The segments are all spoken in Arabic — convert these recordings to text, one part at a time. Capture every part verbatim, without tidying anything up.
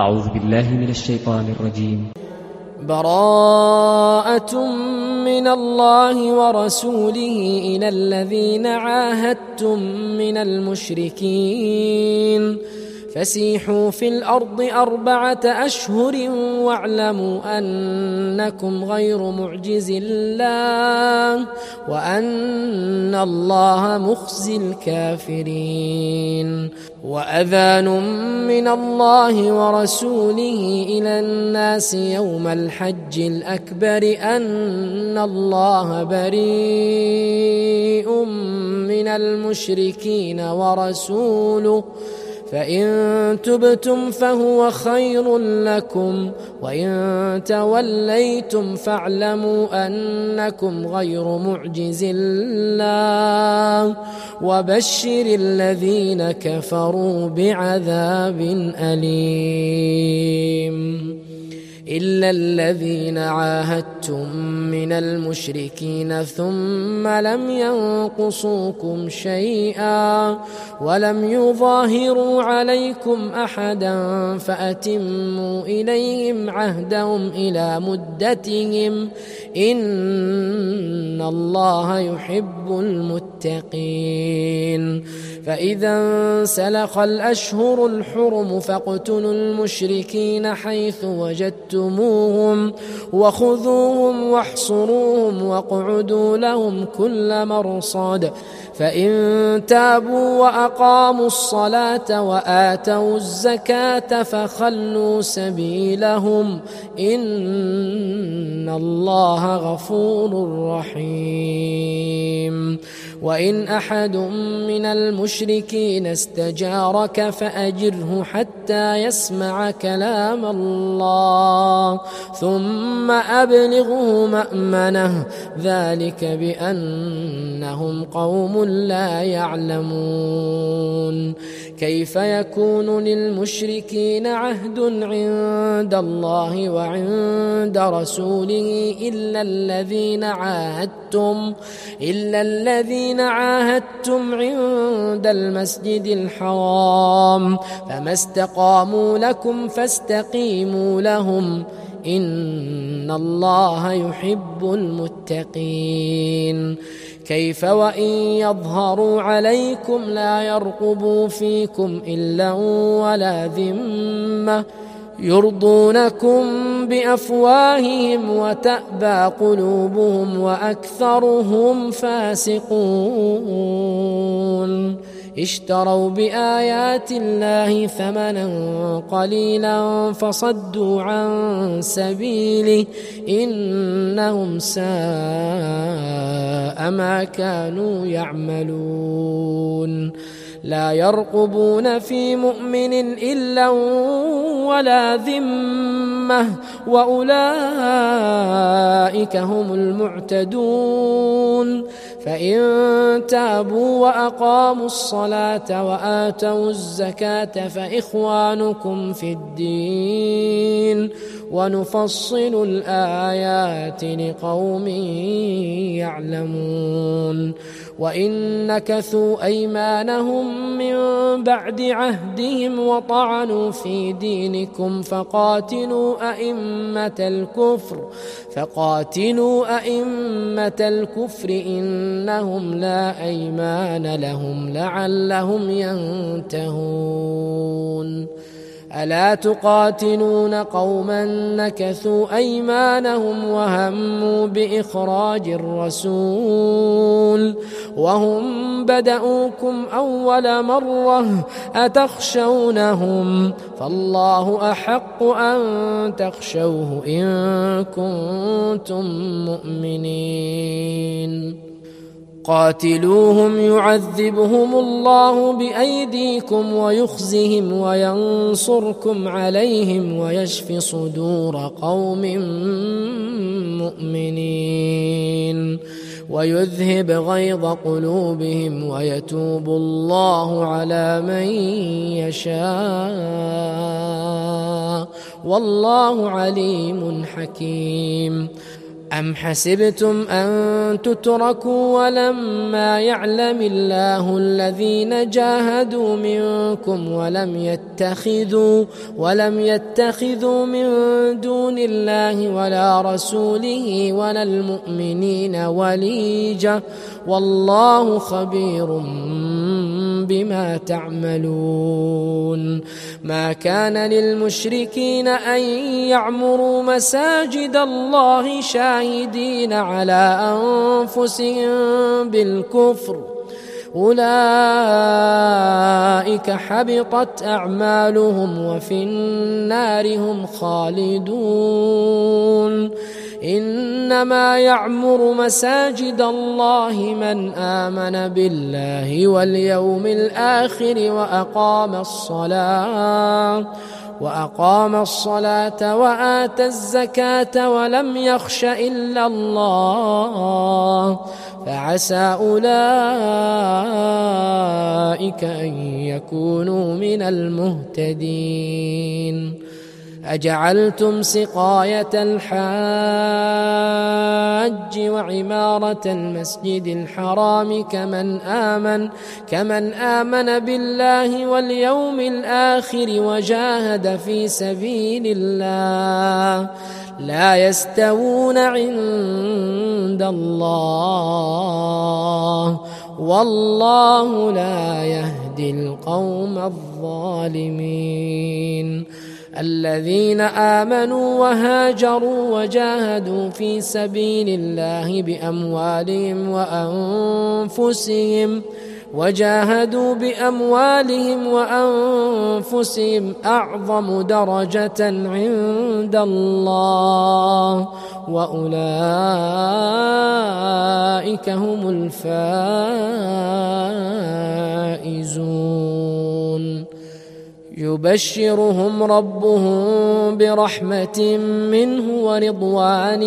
أعوذ بالله من الشيطان الرجيم. براءة من الله ورسوله إلى الذين عاهدتم من المشركين فسيحوا في الأرض أربعة أشهر واعلموا أنكم غير معجز الله وأن الله مخزي الكافرين. وأذان من الله ورسوله إلى الناس يوم الحج الأكبر أن الله بريء من المشركين ورسوله فإن تبتم فهو خير لكم وإن توليتم فاعلموا أنكم غير معجز الله وبشر الذين كفروا بعذاب أليم. إلا الذين عاهدتم من المشركين ثم لم ينقصوكم شيئا ولم يظاهروا عليكم أحدا فأتموا إليهم عهدهم إلى مدتهم إن الله يحب المتقين. فإذا انسلخ الأشهر الحرم فاقتلوا المشركين حيث وجدتموهم وخذوهم واحصروهم واقعدوا لهم كل مرصد فإن تابوا وأقاموا الصلاة وآتوا الزكاة فخلوا سبيلهم إن الله غفور رحيم. وإن أحد من المشركين استجارك فأجره حتى يسمع كلام الله ثم أبلغه مأمنه ذلك بأنهم قوم لا يعلمون. كيف يكون للمشركين عهد عند الله وعند رسوله إلا الذين عاهدتم إلا الذين عاهدتم عند المسجد الحرام فما استقاموا لكم فاستقيموا لهم إن الله يحب المتقين. كيف وإن يظهروا عليكم لا يرقبوا فيكم إلا ولا ذمة يرضونكم بأفواههم وتأبى قلوبهم وأكثرهم فاسقون. اشتروا بآيات الله ثمنا قليلا فصدوا عن سبيله إنهم ساء ما كانوا يعملون. لا يرقبون في مؤمن إلا ولا ذمة وأولئك هم المعتدون. فإن تابوا وأقاموا الصلاة وآتوا الزكاة فإخوانكم في الدين ونفصل الآيات لقوم يعلمون. وإن نكثوا أيمانهم من بعد عهدهم وطعنوا في دينكم فقاتلوا أئمة الكفر فقاتلوا أئمة الكفر إنهم لا أيمان لهم لعلهم ينتهون. ألا تقاتلون قوما نكثوا أيمانهم وهموا بإخراج الرسول وهم بدأوكم أول مرة أتخشونهم فالله أحق أن تخشوه إن كنتم مؤمنين. قاتلوهم يعذبهم الله بأيديكم ويخزهم وينصركم عليهم ويشف صدور قوم مؤمنين ويذهب غيظ قلوبهم ويتوب الله على من يشاء والله عليم حكيم. أم حسبتم أن تتركوا ولما يعلم الله الذين جاهدوا منكم ولم يتخذوا ولم يتخذوا من دون الله ولا رسوله ولا المؤمنين وليجة والله خبير بما تعملون. ما كان للمشركين أن يعمروا مساجد الله شاهدين على أنفسهم بالكفر أولئك حبطت أعمالهم وفي النار هم خالدون. إنما يعمر مساجد الله من آمن بالله واليوم الآخر وأقام الصلاة وأقام الصلاة وآتى الزكاة ولم يخش إلا الله فعسى أولئك أن يكونوا من المهتدين. أجعلتم سقاية الحاج وعمارة المسجد الحرام كمن آمن كمن آمن بالله واليوم الآخر وجاهد في سبيل الله لا يستوون عند الله والله لا يهدي القوم الظالمين. الذين آمنوا وهاجروا وجاهدوا في سبيل الله بأموالهم وأنفسهم وجاهدوا بأموالهم وأنفسهم أعظم درجة عند الله وأولئك هم الفائزون. يبشرهم ربهم برحمة منه ورضوان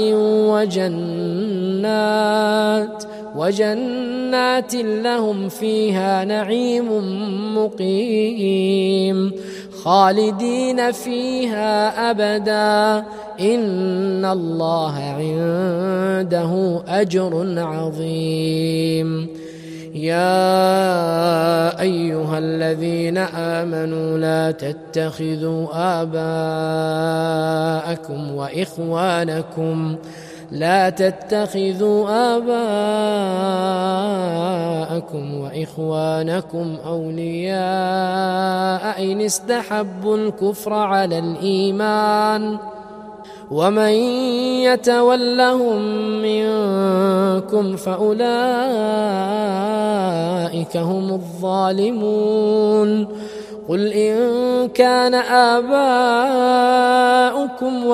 وجنات وجنات لهم فيها نعيم مقيم خالدين فيها أبدا إن الله عنده أجر عظيم. يا أيها الذين آمنوا لا تتخذوا آباءكم وإخوانكم لا تتخذوا آباءكم وإخوانكم أولياء إن استحبوا الكفر على الإيمان ومن يتولهم منكم فأولئك هم الظالمون. قل إن كان آباؤكم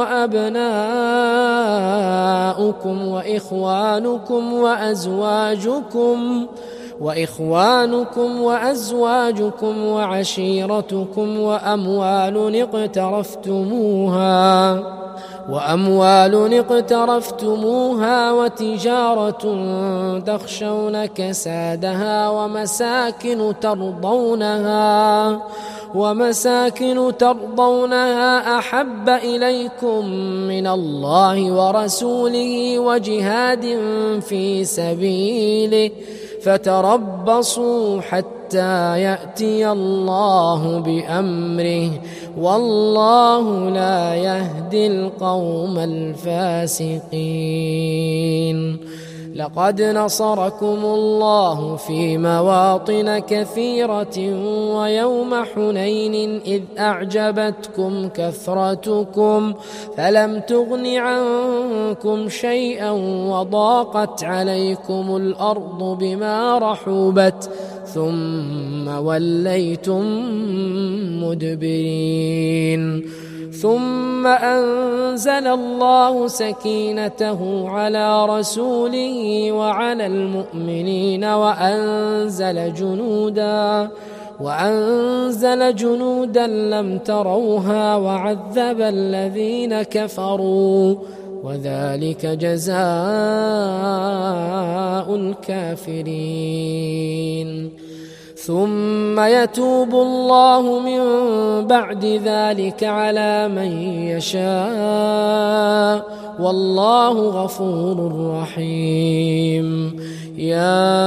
وأبناؤكم وإخوانكم وأزواجكم وإخوانكم وأزواجكم وعشيرتكم وأموال اقترفتموها وأموال اقترفتموها وتجارة تخشون كسادها ومساكن ترضونها ومساكن ترضونها أحب إليكم من الله ورسوله وجهاد في سبيله فتربصوا حتى يأتي الله بأمره والله لا يهدي القوم الفاسقين. لقد نصركم الله في مواطن كثيرة ويوم حنين إذ أعجبتكم كثرتكم فلم تغن عنكم شيئا وضاقت عليكم الأرض بما رحبت ثم وليتم مدبرين. ثم أنزل الله سكينته على رسوله وعلى المؤمنين وأنزل جنودا وأنزل جنودا لم تروها وعذب الذين كفروا وذلك جزاء الكافرين. ثم يتوب الله من بعد ذلك على من يشاء والله غفور رحيم. يا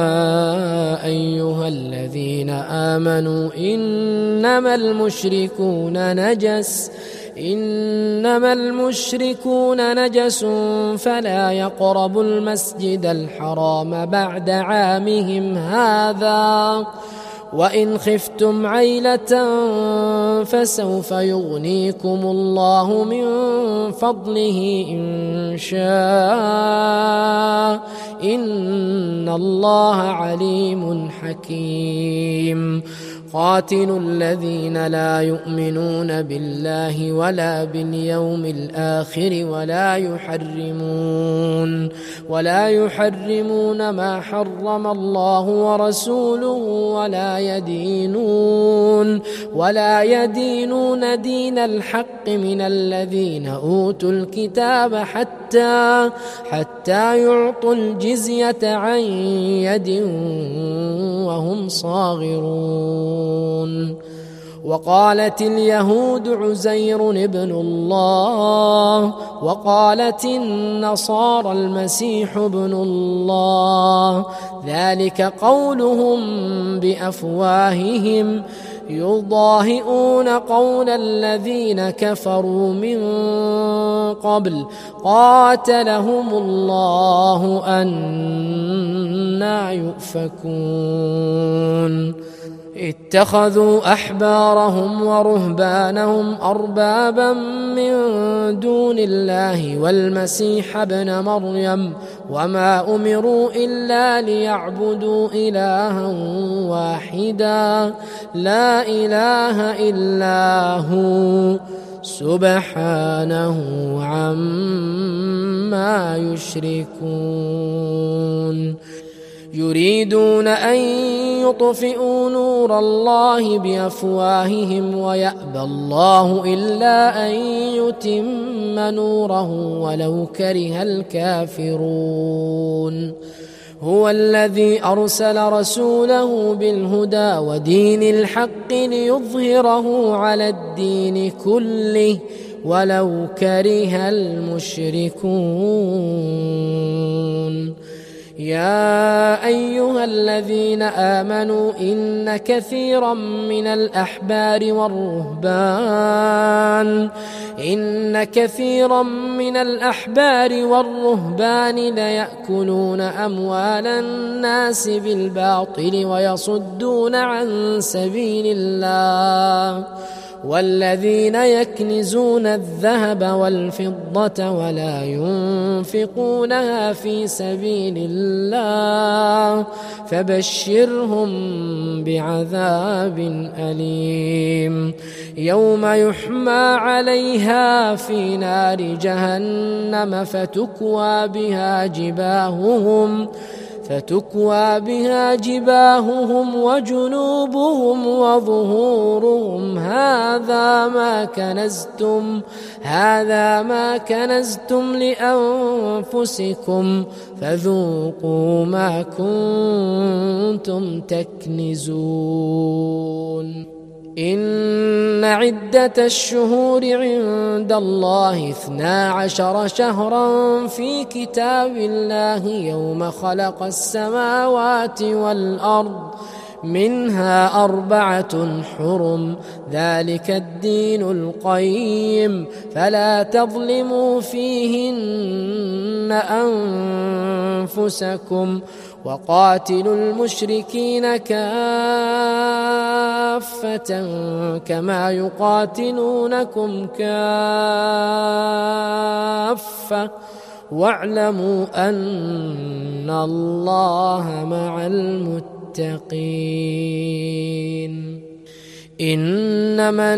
أيها الذين آمنوا إنما المشركون نجس إنما المشركون نجس فلا يقربوا المسجد الحرام بعد عامهم هذا وإن خفتم عيلة فسوف يغنيكم الله من فضله إن شاء إن الله عليم حكيم. قاتلوا الذين لا يؤمنون بالله ولا باليوم الآخر ولا يحرمون ولا يحرمون ما حرم الله ورسوله ولا يدينون ولا يدينون دين الحق من الذين أوتوا الكتاب حتى حتى يعطوا الجزية عن يد وهم صاغرون. وقالت اليهود عزير ابن الله وقالت النصارى المسيح ابن الله ذلك قولهم بأفواههم يضاهئون قول الذين كفروا من قبل قاتلهم الله أنى يؤفكون. اتخذوا أحبارهم ورهبانهم أربابا من دون الله والمسيح ابن مريم وما أمروا إلا ليعبدوا إلها واحدا لا إله إلا هو سبحانه عما يشركون. يريدون أن يطفئوا نور الله بأفواههم ويأبى الله إلا أن يتم نوره ولو كره الكافرون. هو الذي أرسل رسوله بالهدى ودين الحق ليظهره على الدين كله ولو كره المشركون. يا أيها الذين آمنوا إن كثيرا من الأحبار والرهبان إن كثيرا من الأحبار والرهبان ليأكلون أموال الناس بالباطل ويصدون عن سبيل الله والذين يكنزون الذهب والفضة ولا ينفقونها في سبيل الله فبشرهم بعذاب أليم. يوم يحمى عليها في نار جهنم فتكوى بها جباههم فتكوى بها جباههم وجنوبهم وظهورهم هذا ما كنزتم هذا ما كنزتم لأنفسكم فذوقوا ما كنتم تكنزون. إن عدة الشهور عند الله اثنا عشر شهرا في كتاب الله يوم خلق السماوات والأرض منها أربعة حرم ذلك الدين القيم فلا تظلموا فيهن أنفسكم وقاتلوا المشركين كافة كما يقاتلونكم كافة واعلموا أن الله مع المتقين. إنما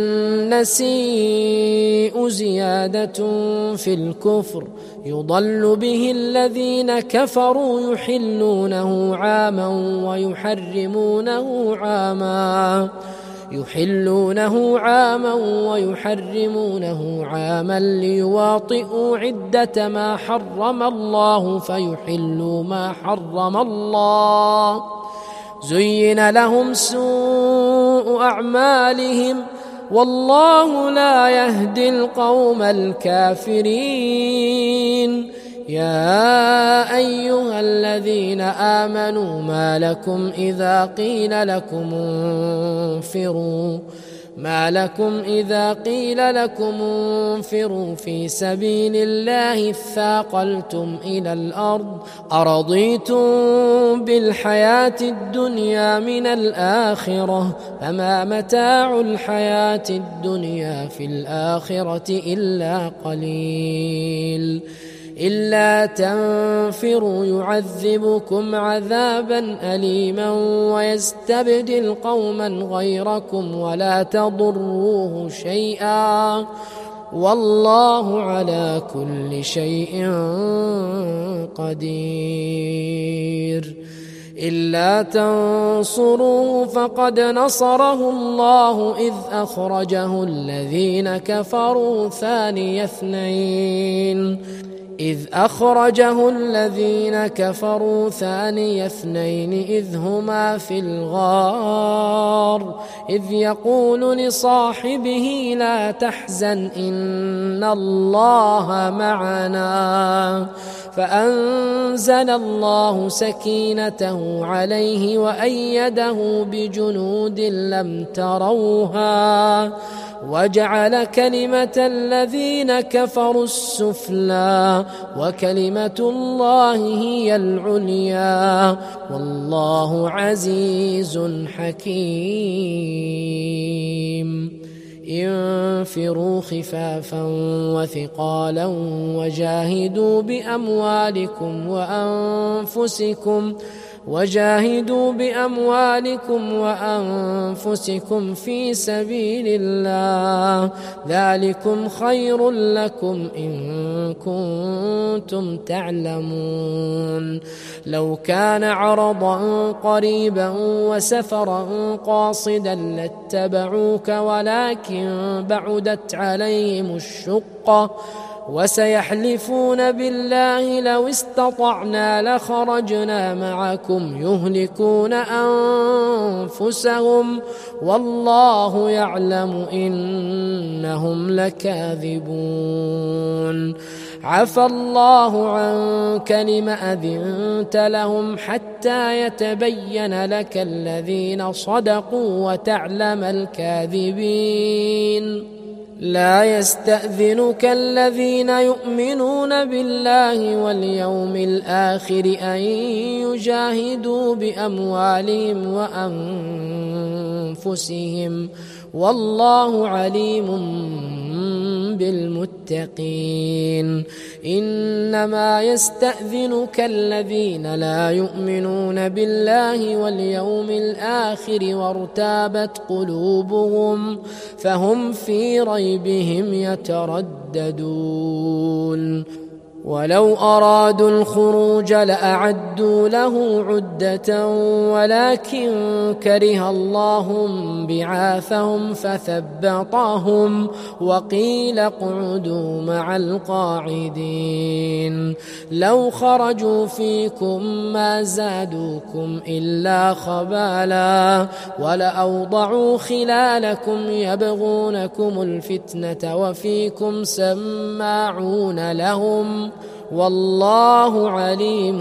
النسيء زيادة في الكفر يضل به الذين كفروا يحلونه عاما ويحرمونه عاما يحلونه عاما ويحرمونه عاما ليواطئوا عدة ما حرم الله فيحلوا ما حرم الله زين لهم سوء أعمالهم والله لا يهدي القوم الكافرين. يا أيها الذين آمنوا ما لكم إذا قيل لكم انفروا ما لكم إذا قيل لكم انفروا في سبيل الله اثاقلتم إلى الأرض أرضيتم بالحياة الدنيا من الآخرة فما متاع الحياة الدنيا في الآخرة إلا قليل. إلا تنفروا يعذبكم عذابا أليما ويستبدل قوما غيركم ولا تضروه شيئا والله على كل شيء قدير. إلا تنصروه فقد نصره الله إذ أخرجه الذين كفروا ثاني اثنين إذ أخرجه الذين كفروا ثاني اثنين إذ هما في الغار إذ يقول لصاحبه لا تحزن إن الله معنا فأنزل الله سكينته عليه وأيده بجنود لم تروها وجعل كلمة الذين كفروا السفلى وكلمة الله هي العليا والله عزيز حكيم. انفروا خفافا وثقالا وجاهدوا بأموالكم وأنفسكم وجاهدوا بأموالكم وأنفسكم في سبيل الله ذلكم خير لكم إن كنتم تعلمون. لو كان عرضا قريبا وسفرا قاصدا لاتبعوك ولكن بعدت عليهم الشقة وسيحلفون بالله لو استطعنا لخرجنا معكم يهلكون أنفسهم والله يعلم إنهم لكاذبون. عفى الله عنك لم أذنت لهم حتى يتبين لك الذين صدقوا وتعلم الكاذبين. لا يستأذنك الذين يؤمنون بالله واليوم الآخر أن يجاهدوا بأموالهم وأنفسهم والله عليم بالمتقين. إنما يستأذنك الذين لا يؤمنون بالله واليوم الآخر وارتابت قلوبهم فهم في ريبهم يترددون. ولو أرادوا الخروج لأعدوا له عدة ولكن كره الله بعاثهم فثبطهم وقيل اقعدوا مع القاعدين. لو خرجوا فيكم ما زادوكم إلا خبالا ولأوضعوا خلالكم يبغونكم الفتنة وفيكم سماعون لهم والله عليم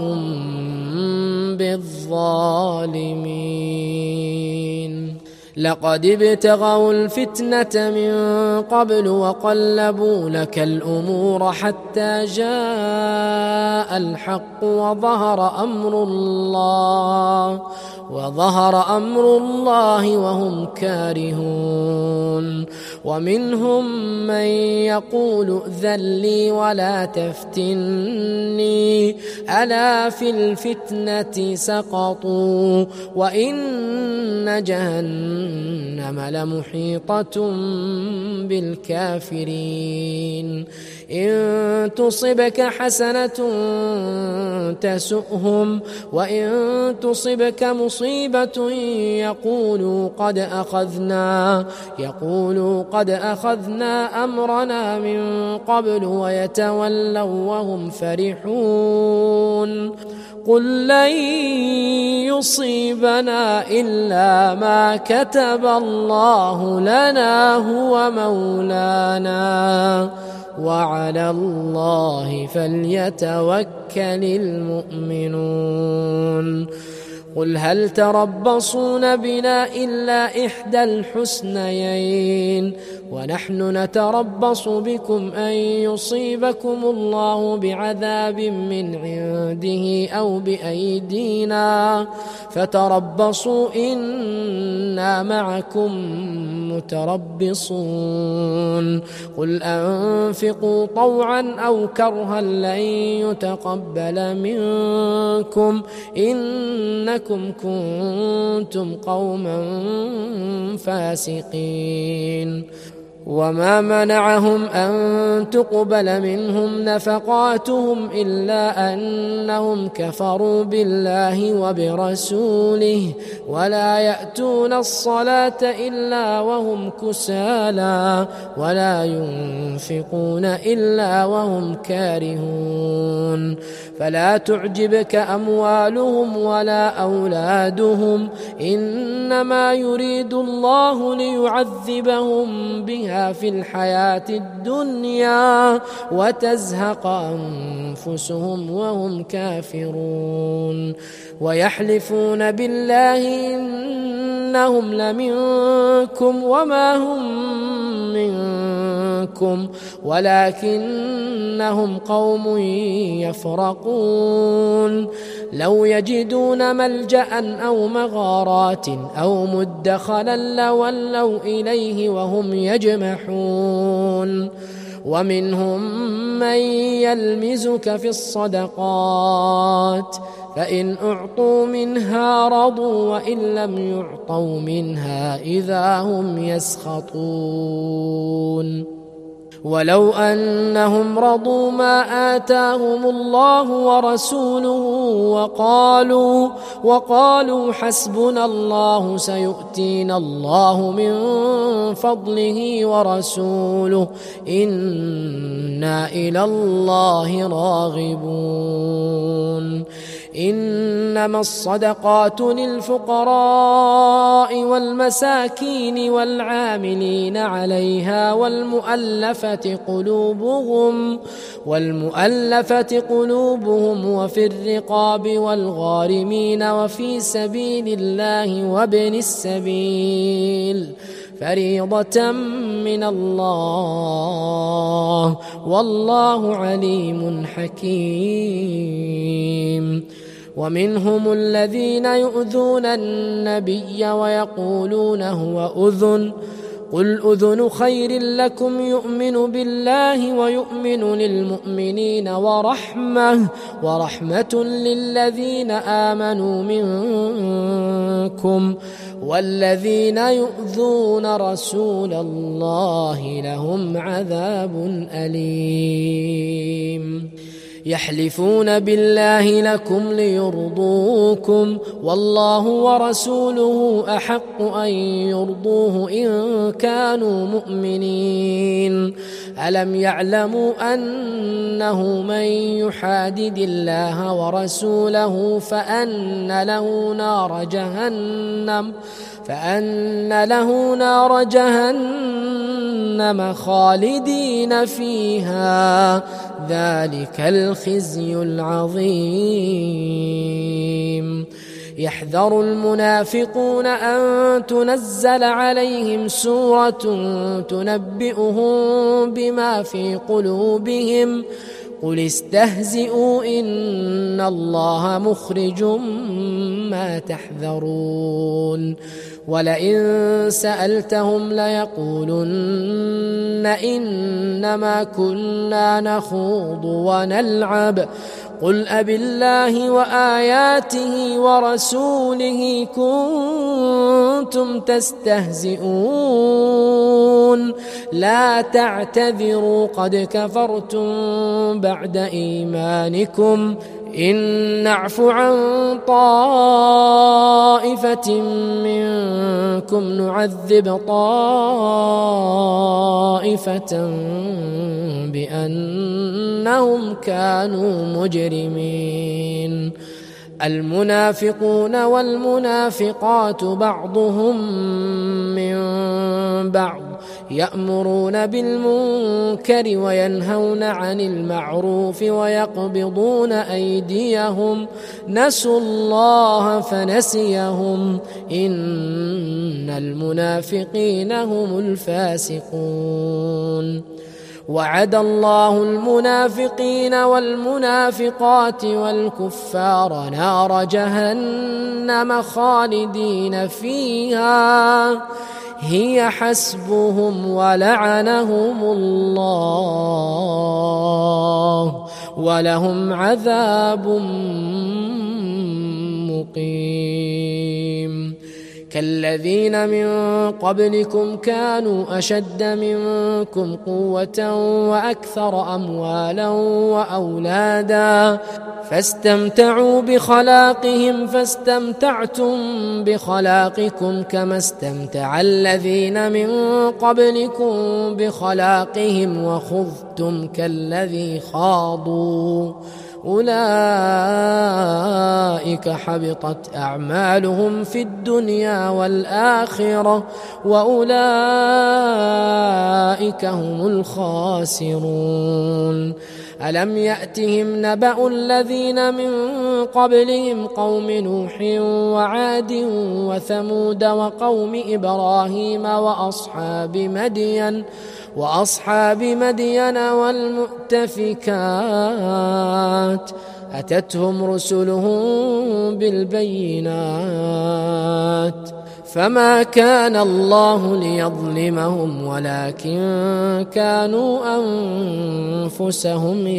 بالظالمين. لقد ابتغوا الفتنة من قبل وقلبوا لك الأمور حتى جاء الحق وظهر أمر الله وظهر أمر الله وهم كارهون. ومنهم من يقول ائذن لي ولا تفتني ألا في الفتنة سقطوا وإن جهنم لمحيطة بالكافرين. إن تصبك حسنة تسؤهم وإن تصبك مصيبة يقولوا قد أخذنا يقولوا قد أخذنا أمرنا من قبل ويتولوا وهم فرحون. قل لن يصيبنا إلا ما كتب الله لنا هو مولانا وعلى الله فليتوكل المؤمنون قل هل تربصون بنا إلا إحدى الحسنيين ونحن نتربص بكم أن يصيبكم الله بعذاب من عنده أو بأيدينا فتربصوا إنا معكم متربصون قل أنفقوا طوعا أو كرها لن يتقبل منكم إنكم كنتم قوما فاسقين وما منعهم أن تقبل منهم نفقاتهم إلا أنهم كفروا بالله وبرسوله ولا يأتون الصلاة إلا وهم كسالى ولا ينفقون إلا وهم كارهون فلا تعجبك أموالهم ولا أولادهم إنما يريد الله ليعذبهم بها في الحياة الدنيا وتزهق أنفسهم وهم كافرون ويحلفون بالله إنهم لمنكم وما هم منكم ولكنهم قوم يفرقون لو يجدون ملجأ أو مغارات أو مدخلا لولوا إليه وهم يجمحون ومنهم من يلمزك في الصدقات فإن أعطوا منها رضوا وإن لم يعطوا منها إذا هم يسخطون ولو أنهم رضوا ما آتاهم الله ورسوله وقالوا وقالوا حسبنا الله سيؤتينا الله من فضله ورسوله إنا إلى الله راغبون إنما الصدقات للفقراء والمساكين والعاملين عليها والمؤلفة قلوبهم والمؤلفة قلوبهم وفي الرقاب والغارمين وفي سبيل الله وابن السبيل فريضة من الله والله عليم حكيم ومنهم الذين يؤذون النبي ويقولون هو أذن قل أذن خير لكم يؤمن بالله ويؤمن للمؤمنين ورحمة ورحمة للذين آمنوا منكم والذين يؤذون رسول الله لهم عذاب أليم يحلفون بالله لكم ليرضوكم والله ورسوله أحق أن يرضوه إن كانوا مؤمنين ألم يعلموا أنه من يحادد الله ورسوله فأن له نار جهنم فأن له نار جهنم خالدين فيها ذلك الخزي العظيم يحذر المنافقون أن تنزل عليهم سورة تنبئهم بما في قلوبهم قل استهزئوا إن الله مخرج ما تحذرون ولئن سألتهم ليقولن إنما كنا نخوض ونلعب قل أبالله وآياته ورسوله كنتم تستهزئون لا تعتذروا قد كفرتم بعد إيمانكم إن نعف عن طائفة منكم نعذب طائفة بأنهم كانوا مجرمين المنافقون والمنافقات بعضهم من بعض يأمرون بالمنكر وينهون عن المعروف ويقبضون أيديهم نسوا الله فنسيهم إن المنافقين هم الفاسقون وعد الله المنافقين والمنافقات والكفار نار جهنم خالدين فيها هي حسبهم ولعنهم الله ولهم عذاب مقيم كالذين من قبلكم كانوا أشد منكم قوة وأكثر أموالا وأولادا فاستمتعوا بخلاقهم فاستمتعتم بخلاقكم كما استمتع الذين من قبلكم بخلاقهم وخضتم كالذي خاضوا أولئك حبطت أعمالهم في الدنيا والآخرة وأولئك هم الخاسرون ألم يأتهم نبأ الذين من قبلهم قوم نوح وعاد وثمود وقوم إبراهيم وأصحاب مدين وأصحاب مدين والمؤتفكات أتتهم رسلهم بالبينات فما كان الله ليظلمهم ولكن كانوا أنفسهم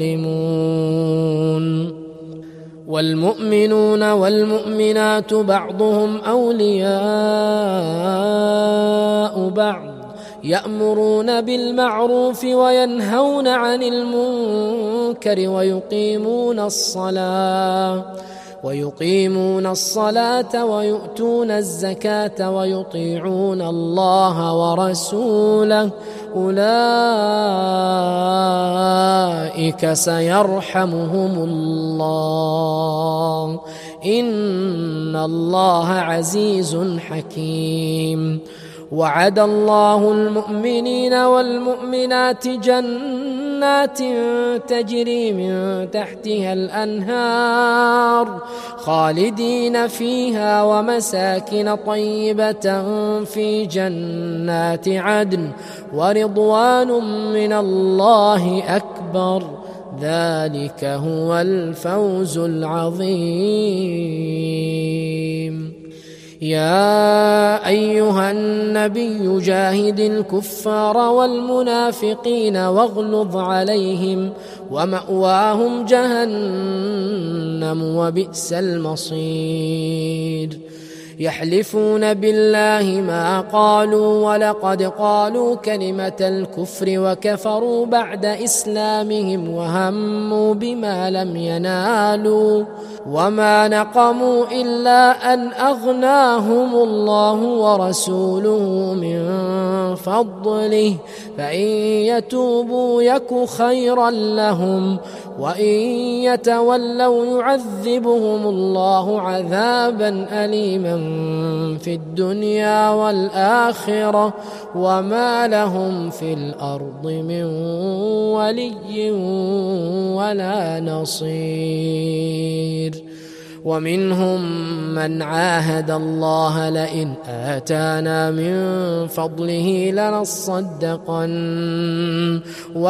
يظلمون والمؤمنون والمؤمنات بعضهم أولياء بعض يأمرون بالمعروف وينهون عن المنكر ويقيمون الصلاة ويقيمون الصلاة ويؤتون الزكاة ويطيعون الله ورسوله أولئك سيرحمهم الله إن الله عزيز حكيم وعد الله المؤمنين والمؤمنات جنات تجري من تحتها الأنهار خالدين فيها ومساكن طيبة في جنات عدن ورضوان من الله أكبر ذلك هو الفوز العظيم يا أيها النبي جاهد الكفار والمنافقين واغلظ عليهم ومأواهم جهنم وبئس المصير يحلفون بالله ما قالوا ولقد قالوا كلمة الكفر وكفروا بعد إسلامهم وهموا بما لم ينالوا وما نقموا إلا أن أغناهم الله ورسوله من فضله فإن يتوبوا يك خيرا لهم وإن يتولوا يعذبهم الله عذابا أليما في الدنيا والآخرة وما لهم في الأرض من ولي ولا نصير ومنهم من عاهد الله لئن آتانا من فضله لنصدقن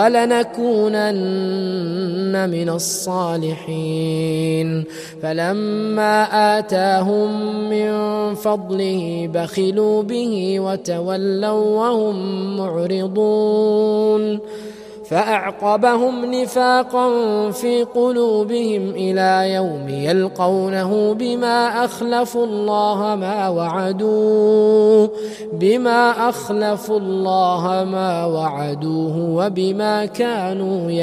ولنكونن من الصالحين فلما آتاهم من فضله بخلوا به وتولوا وهم معرضون فأعقبهم نفاقا في قلوبهم إلى يوم يلقونه بما أخلفوا الله ما وعدوه بما أخلفوا الله ما وعدوه وبما كانوا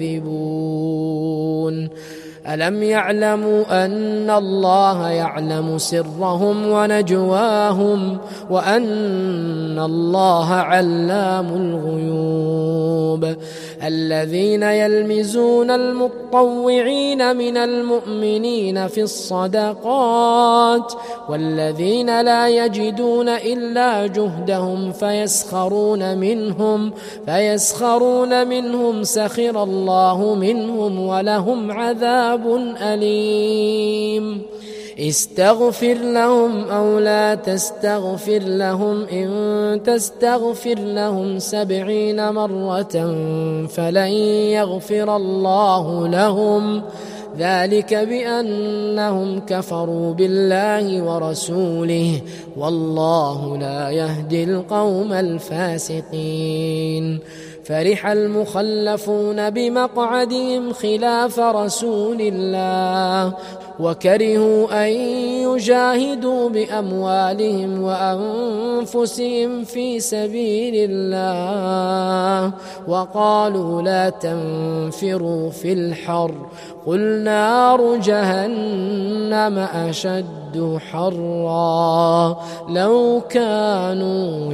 يكذبون ألم يعلموا أن الله يعلم سرهم ونجواهم وأن الله علام الغيوب الذين يلمزون المطوعين من المؤمنين في الصدقات والذين لا يجدون إلا جهدهم فيسخرون منهم فيسخرون منهم سخر الله منهم ولهم عذاب أليم استغفر لهم أو لا تستغفر لهم إن تستغفر لهم سبعين مرة فلن يغفر الله لهم ذلك بأنهم كفروا بالله ورسوله والله لا يهدي القوم الفاسقين فرح المخلفون بمقعدهم خلاف رسول الله وكرهوا أن يجاهدوا بأموالهم وأنفسهم في سبيل الله وقالوا لا تنفروا في الحر قل نار جهنم أشد حرا لو كانوا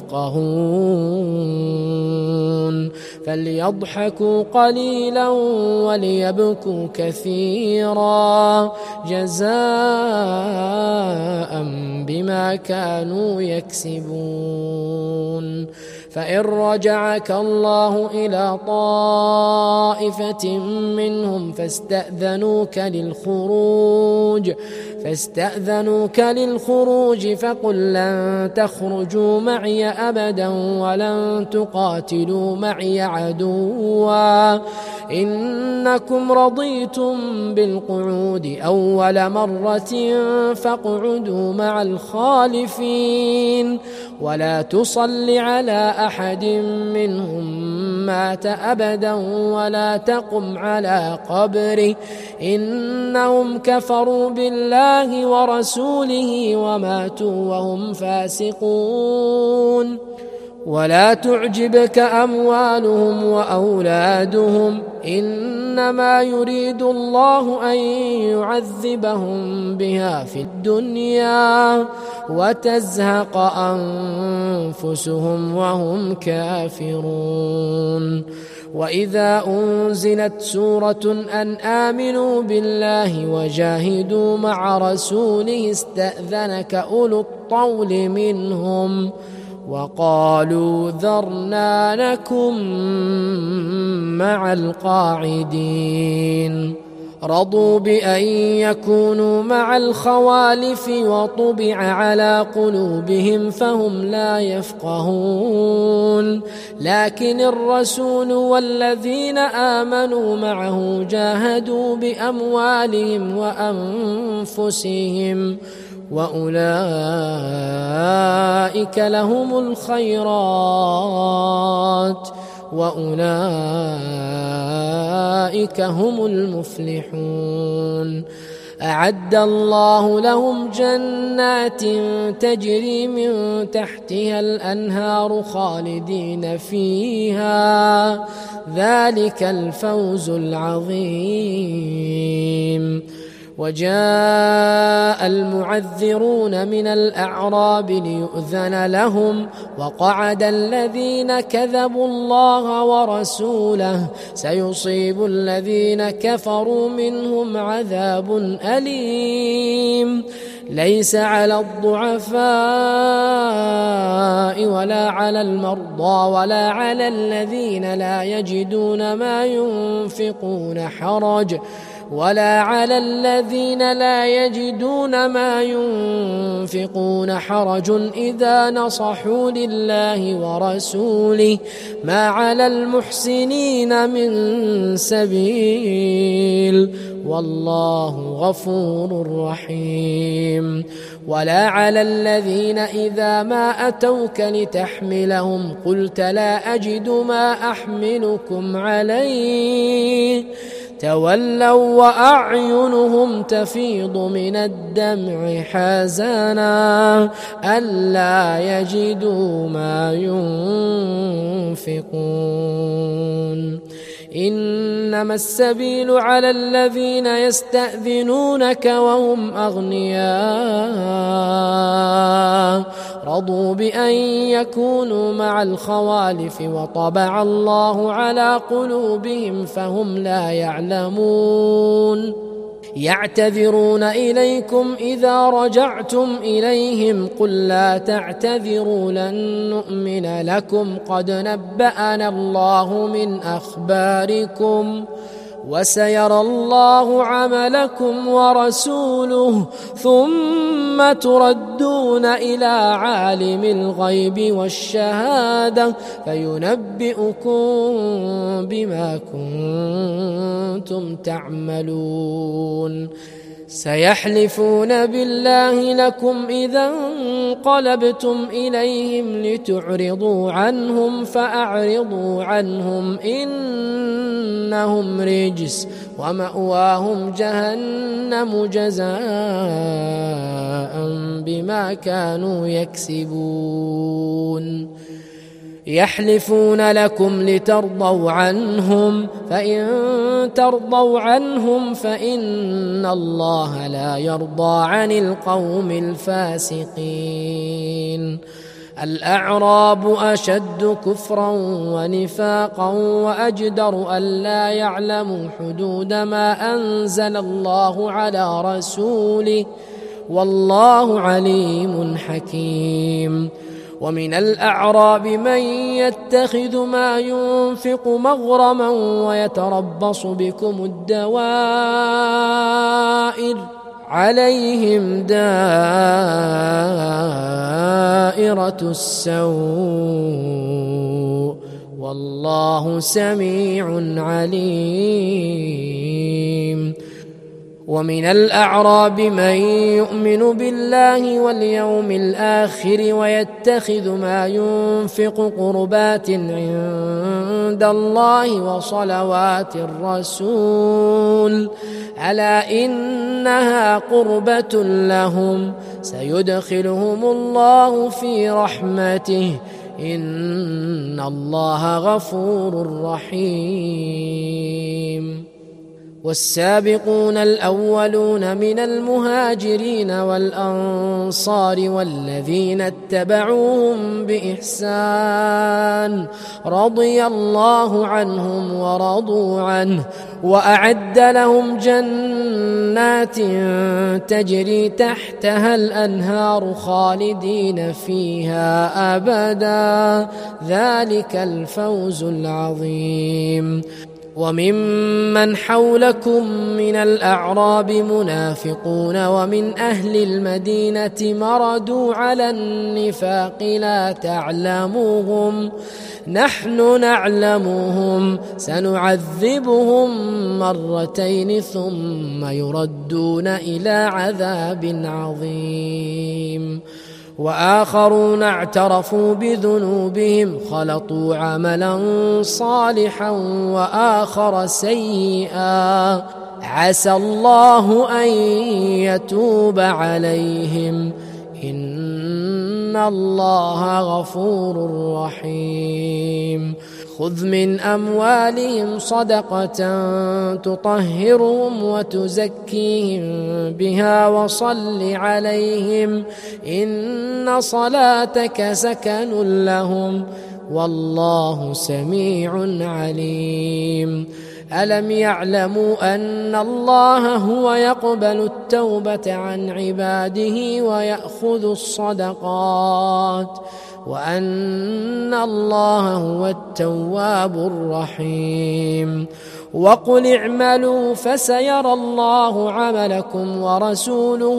يفقهون فليضحكوا قليلا وليبكوا كثيرا جزاء بما كانوا يكسبون فإن رجعك الله إلى طائفة منهم فاستأذنوك للخروج فاستأذنوك للخروج فقل لن تخرجوا معي أبدا ولن تقاتلوا معي عدوا إنكم رضيتم بالقعود أول مرة فاقعدوا مع الخالفين ولا تصل على أحد منهم مات أبدا ولا تقم على قبره إنهم كفروا بالله ورسوله وماتوا وهم فاسقون ولا تعجبك أموالهم وأولادهم إنما يريد الله أن يعذبهم بها في الدنيا وتزهق أنفسهم وهم كافرون وإذا أنزلت سورة أن آمنوا بالله وجاهدوا مع رسوله استأذنك أولو الطول منهم وقالوا ذرنا نكن مع القاعدين رضوا بأن يكونوا مع الخوالف وطبع على قلوبهم فهم لا يفقهون لكن الرسول والذين آمنوا معه جاهدوا بأموالهم وأنفسهم وأولئك لهم الخيرات وأولئك هم المفلحون أعد الله لهم جنات تجري من تحتها الأنهار خالدين فيها ذلك الفوز العظيم وجاء المعذرون من الأعراب ليؤذن لهم وقعد الذين كذبوا الله ورسوله سيصيب الذين كفروا منهم عذاب أليم ليس على الضعفاء ولا على المرضى ولا على الذين لا يجدون ما ينفقون حرج ولا على الذين لا يجدون ما ينفقون حرج إذا نصحوا لله ورسوله ما على المحسنين من سبيل والله غفور رحيم ولا على الذين إذا ما أتوك لتحملهم قلت لا أجد ما أحملكم عليه تولوا وأعينهم تفيض من الدمع حزنا ألا يجدوا ما ينفقون إن إنما السبيل على الذين يستأذنونك وهم أغنياء رضوا بأن يكونوا مع الخوالف وطبع الله على قلوبهم فهم لا يعلمون يعتذرون إليكم إذا رجعتم إليهم قل لا تعتذروا لن نؤمن لكم قد نبأنا الله من أخباركم وسيرى الله عملكم ورسوله ثم تردون إلى عالم الغيب والشهادة فينبئكم بما كنتم تعملون سيحلفون بالله لكم إذا انقلبتم إليهم لتعرضوا عنهم فأعرضوا عنهم إنهم رجس ومأواهم جهنم جزاء بما كانوا يكسبون يحلفون لكم لترضوا عنهم فإن ترضوا عنهم فإن الله لا يرضى عن القوم الفاسقين الأعراب أشد كفرا ونفاقا وأجدر ألا يعلموا حدود ما أنزل الله على رسوله والله عليم حكيم ومن الأعراب من يتخذ ما ينفق مغرما ويتربص بكم الدوائر عليهم دائرة السوء والله سميع عليم ومن الأعراب من يؤمن بالله واليوم الآخر ويتخذ ما ينفق قربات عند الله وصلوات الرسول ألا إنها قربة لهم سيدخلهم الله في رحمته إن الله غفور رحيم والسابقون الأولون من المهاجرين والأنصار والذين اتبعوهم بإحسان رضي الله عنهم ورضوا عنه وأعد لهم جنات تجري تحتها الأنهار خالدين فيها أبدا ذلك الفوز العظيم وممن حولكم من الأعراب منافقون ومن أهل المدينة مردوا على النفاق لا تعلموهم نحن نعلمهم سنعذبهم مرتين ثم يردون إلى عذاب عظيم وآخرون اعترفوا بذنوبهم خلطوا عملا صالحا وآخر سيئا عسى الله أن يتوب عليهم إن الله غفور رحيم خذ من أموالهم صدقة تطهرهم وتزكيهم بها وصل عليهم إن صلاتك سكن لهم والله سميع عليم ألم يعلموا أن الله هو يقبل التوبة عن عباده ويأخذ الصدقات وأن الله هو التواب الرحيم وقل اعملوا فسيرى الله عملكم ورسوله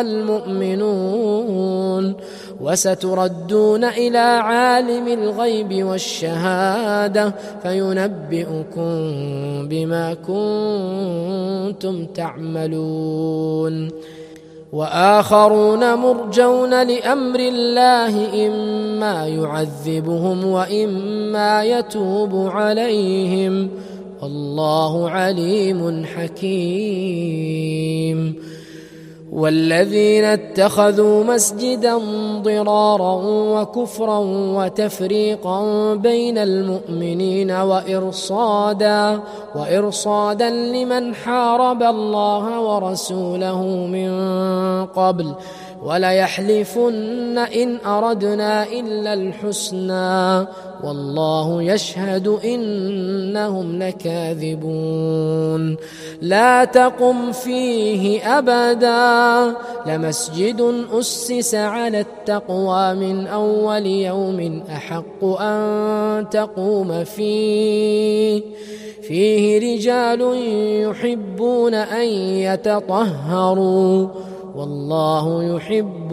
والمؤمنون وستردون إلى عالم الغيب والشهادة فينبئكم بما كنتم تعملون وآخرون مرجون لأمر الله إما يعذبهم وإما يتوب عليهم والله عليم حكيم والذين اتخذوا مسجدا ضرارا وكفرا وتفريقا بين المؤمنين وإرصادا وإرصادا لمن حارب الله ورسوله من قبل وليحلفن إن أردنا إلا الحسنى والله يشهد إنهم لكاذبون لا تقم فيه أبدا لمسجد أسس على التقوى من أول يوم أحق أن تقوم فيه فيه رجال يحبون أن يتطهروا والله يحب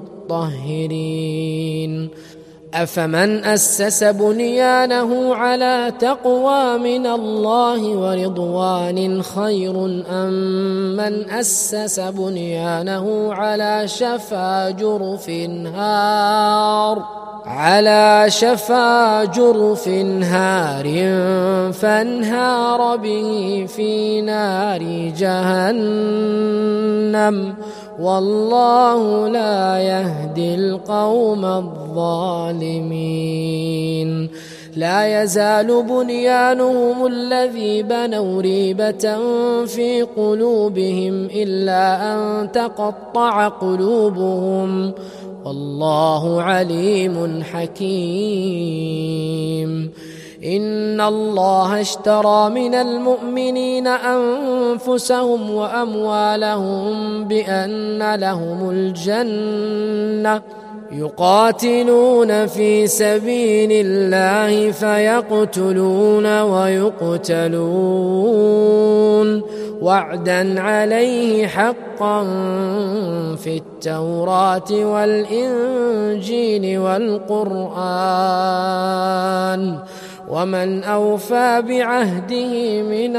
المطهرين أفمن أسس بنيانه على تقوى من الله ورضوان خير أم من أسس بنيانه على شفا جرف هار على شفا جرف هار فانهار به في نار جهنم والله لا يهدي القوم الظالمين لا يزال بنيانهم الذي بنوا ريبة في قلوبهم إلا أن تقطع قلوبهم والله عليم حكيم إن الله اشترى من المؤمنين أنفسهم وأموالهم بأن لهم الجنة يقاتلون في سبيل الله فيقتلون ويقتلون وعدا عليه حقا في التوراة والإنجيل والقرآن ومن أوفى بعهده من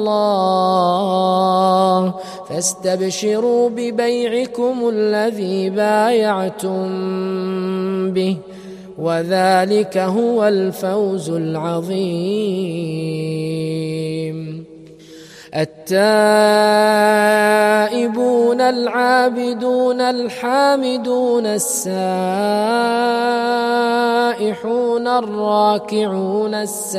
الله فاستبشروا ببيعكم الذي بايعتم به وذلك هو الفوز العظيم التائبون العابدون الحامدون السائحون الراكعون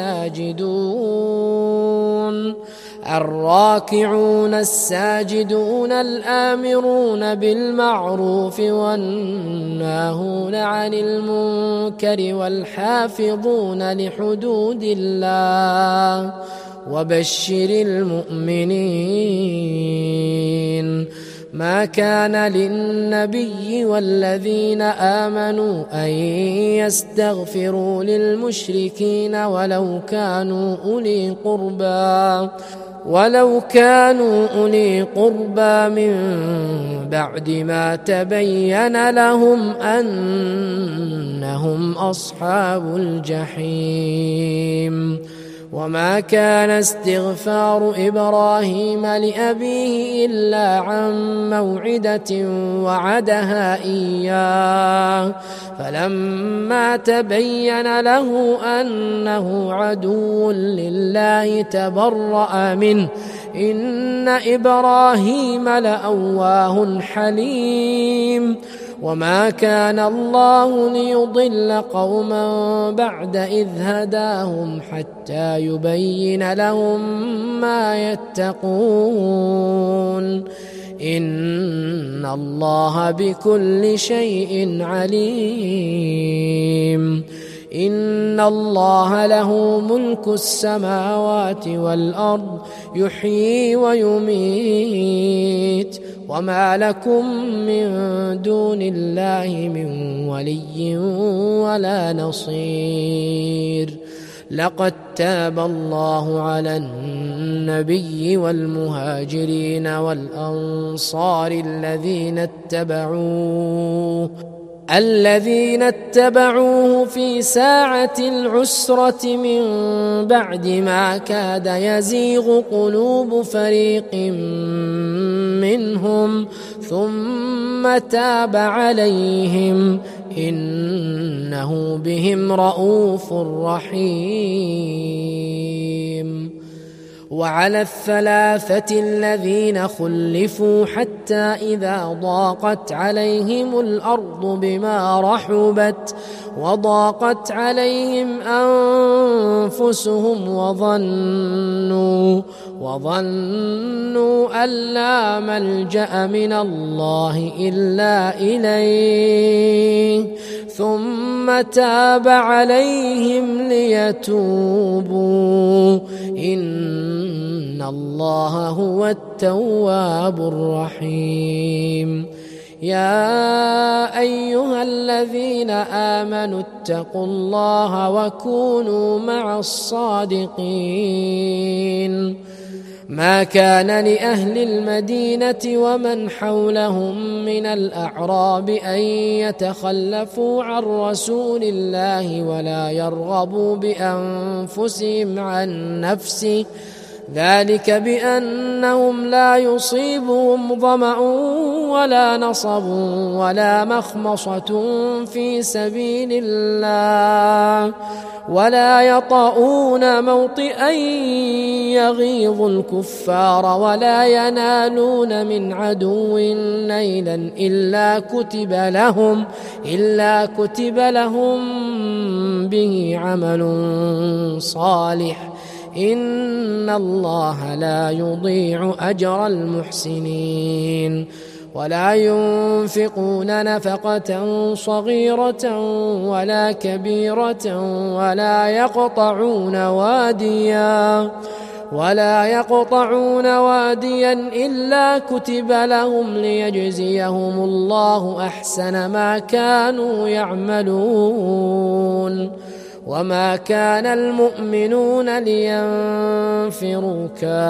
الساجدون الراكعون الساجدون الآمرون بالمعروف والناهون عن المنكر والحافظون لحدود الله وبشر المؤمنين ما كان للنبي والذين آمنوا أن يستغفروا للمشركين ولو كانوا أولي قربى ولو كانوا أولي قربى من بعد ما تبين لهم أنهم أصحاب الجحيم وما كان استغفار إبراهيم لأبيه إلا عن موعدة وعدها إياه فلما تبين له أنه عدو لله تبرأ منه إن إبراهيم لأواه حليم وما كان الله ليضل قوما بعد إذ هداهم حتى يبين لهم ما يتقون إن الله بكل شيء عليم إن الله له ملك السماوات والأرض يحيي ويميت وما لكم من دون الله من ولي ولا نصير لقد تاب الله على النبي والمهاجرين والأنصار الذين اتبعوه الذين اتبعوه في ساعة العسرة من بعد ما كاد يزيغ قلوب فريق منهم ثم تاب عليهم إنه بهم رءوف رحيم وعلى الثلاثة الذين خلفوا حتى إذا ضاقت عليهم الأرض بما رحبت وضاقت عليهم أنفسهم وظنوا وظنوا أن لا ملجأ من الله إلا إليه ثم تاب عليهم ليتوبوا إن الله هو التواب الرحيم. يا أيها الذين آمنوا اتقوا الله وكونوا مع الصادقين. ما كان لأهل المدينة ومن حولهم من الأعراب أن يتخلفوا عن رسول الله ولا يرغبوا بأنفسهم عن نفسه ذلك بأنهم لا يصيبهم ظمأ ولا نصب ولا مخمصة في سبيل الله ولا يطؤون موطئا يغيظ الكفار ولا ينالون من عدو نيلا إلا كتب لهم إلا كتب لهم به عمل صالح إن الله لا يضيع أجر المحسنين. ولا ينفقون نفقة صغيرة ولا كبيرة ولا يقطعون واديا ولا يقطعون واديا إلا كتب لهم ليجزيهم الله أحسن ما كانوا يعملون. وما كان المؤمنون لينفروا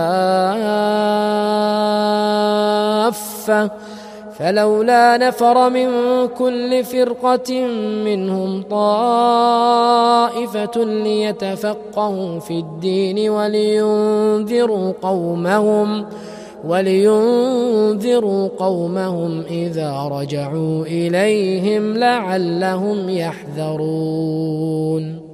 كافة فلولا نفر من كل فرقة منهم طائفة ليتفقهوا في الدين ولينذروا قومهم ولينذروا قومهم إذا رجعوا إليهم لعلهم يحذرون.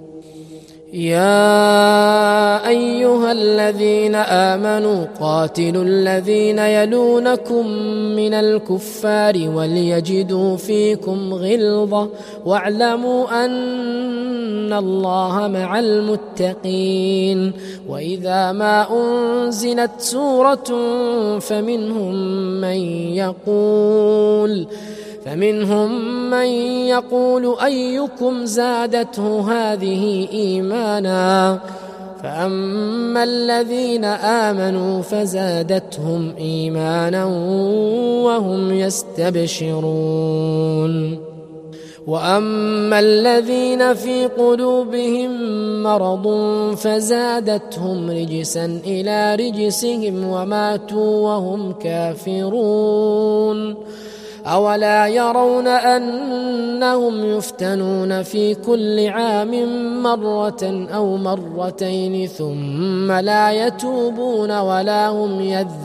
يا أيها الذين آمنوا قاتلوا الذين يلونكم من الكفار وليجدوا فيكم غلظة واعلموا أن الله مع المتقين. وإذا ما أنزلت سورة فمنهم من يقول فمنهم من يقول أيكم زادته هذه إيمانا فأما الذين آمنوا فزادتهم إيمانا وهم يستبشرون. وأما الذين في قلوبهم مرض فزادتهم رجسا إلى رجسهم وماتوا وهم كافرون. أولا يرون أنهم يفتنون في كل عام مرة أو مرتين ثم لا يتوبون ولا هم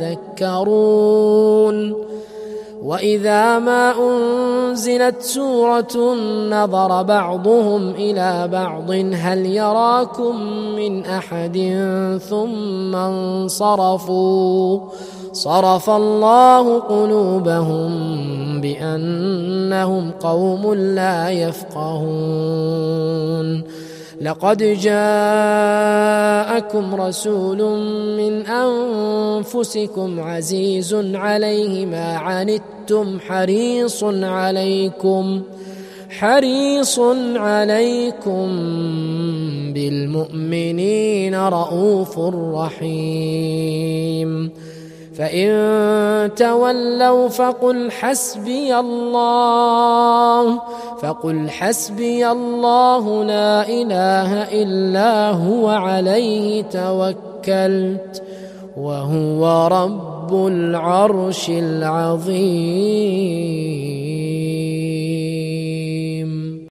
يذكرون. وإذا ما أنزلت سورة نظر بعضهم إلى بعض هل يراكم من أحد ثم انصرفوا صرف الله قلوبهم بأنهم قوم لا يفقهون. لقد جاءكم رسول من أنفسكم عزيز عليه ما عنتم حريص عليكم حريص عليكم بالمؤمنين رؤوف رحيم. فإن تولوا فقل حسبي الله فقل حسبي الله لا إله إلا هو عليه توكلت وهو رب العرش العظيم.